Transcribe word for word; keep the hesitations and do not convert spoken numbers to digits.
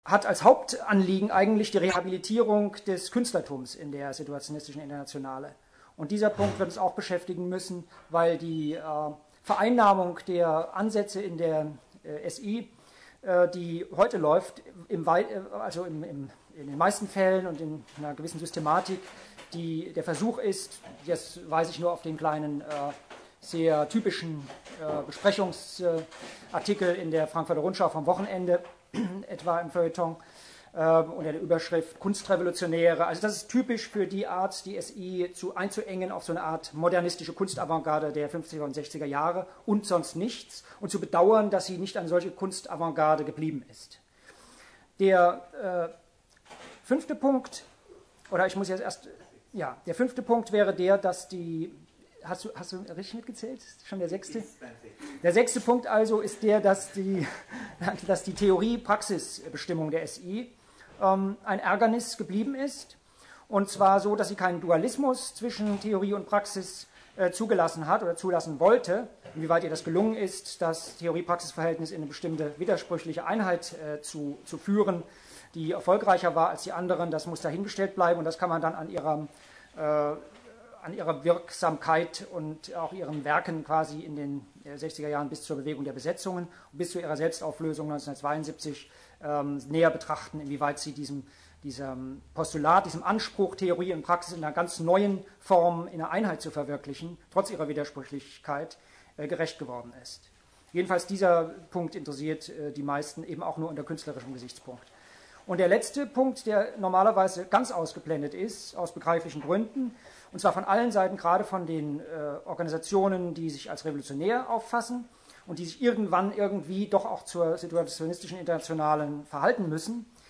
hat als Hauptanliegen eigentlich die Rehabilitierung des Künstlertums in der situationistischen Internationale. Und dieser Punkt wird uns auch beschäftigen müssen, weil die äh, Vereinnahmung der Ansätze in der äh, S I, äh, die heute läuft, im Wei also im, im, in den meisten Fällen und in einer gewissen Systematik, die der Versuch ist, das weise ich nur auf den kleinen, äh, sehr typischen äh, Besprechungsartikel in der Frankfurter Rundschau vom Wochenende, etwa im Feuilleton, äh, unter der Überschrift Kunstrevolutionäre. Also das ist typisch für die Art, die S I zu, einzuengen auf so eine Art modernistische Kunstavantgarde der fünfziger und sechziger Jahre und sonst nichts und zu bedauern, dass sie nicht eine solche Kunstavantgarde geblieben ist. Der äh, fünfte Punkt, oder ich muss jetzt erst, ja, der fünfte Punkt wäre der, dass die, hast du, hast du richtig mitgezählt? Ist schon der sechste? Der sechste Punkt also ist der, dass die, dass die Theorie-Praxis-Bestimmung der S I ähm, ein Ärgernis geblieben ist. Und zwar so, dass sie keinen Dualismus zwischen Theorie und Praxis äh, zugelassen hat oder zulassen wollte. Inwieweit ihr das gelungen ist, das Theorie-Praxis-Verhältnis in eine bestimmte widersprüchliche Einheit äh, zu, zu führen, die erfolgreicher war als die anderen, das muss dahingestellt bleiben und das kann man dann an ihrer, äh, an ihrer Wirksamkeit und auch ihren Werken quasi in den sechziger Jahren bis zur Bewegung der Besetzungen und bis zu ihrer Selbstauflösung neunzehnhundertzweiundsiebzig ähm, näher betrachten, inwieweit sie diesem, diesem Postulat, diesem Anspruch, Theorie und Praxis in einer ganz neuen Form in einer Einheit zu verwirklichen, trotz ihrer Widersprüchlichkeit, äh, gerecht geworden ist. Jedenfalls dieser Punkt interessiert äh, die meisten eben auch nur unter künstlerischem Gesichtspunkt. Und der letzte Punkt, der normalerweise ganz ausgeblendet ist, aus begreiflichen Gründen, und zwar von allen Seiten, gerade von den äh, Organisationen, die sich als revolutionär auffassen und die sich irgendwann irgendwie doch auch zur situationistischen Internationalen verhalten müssen,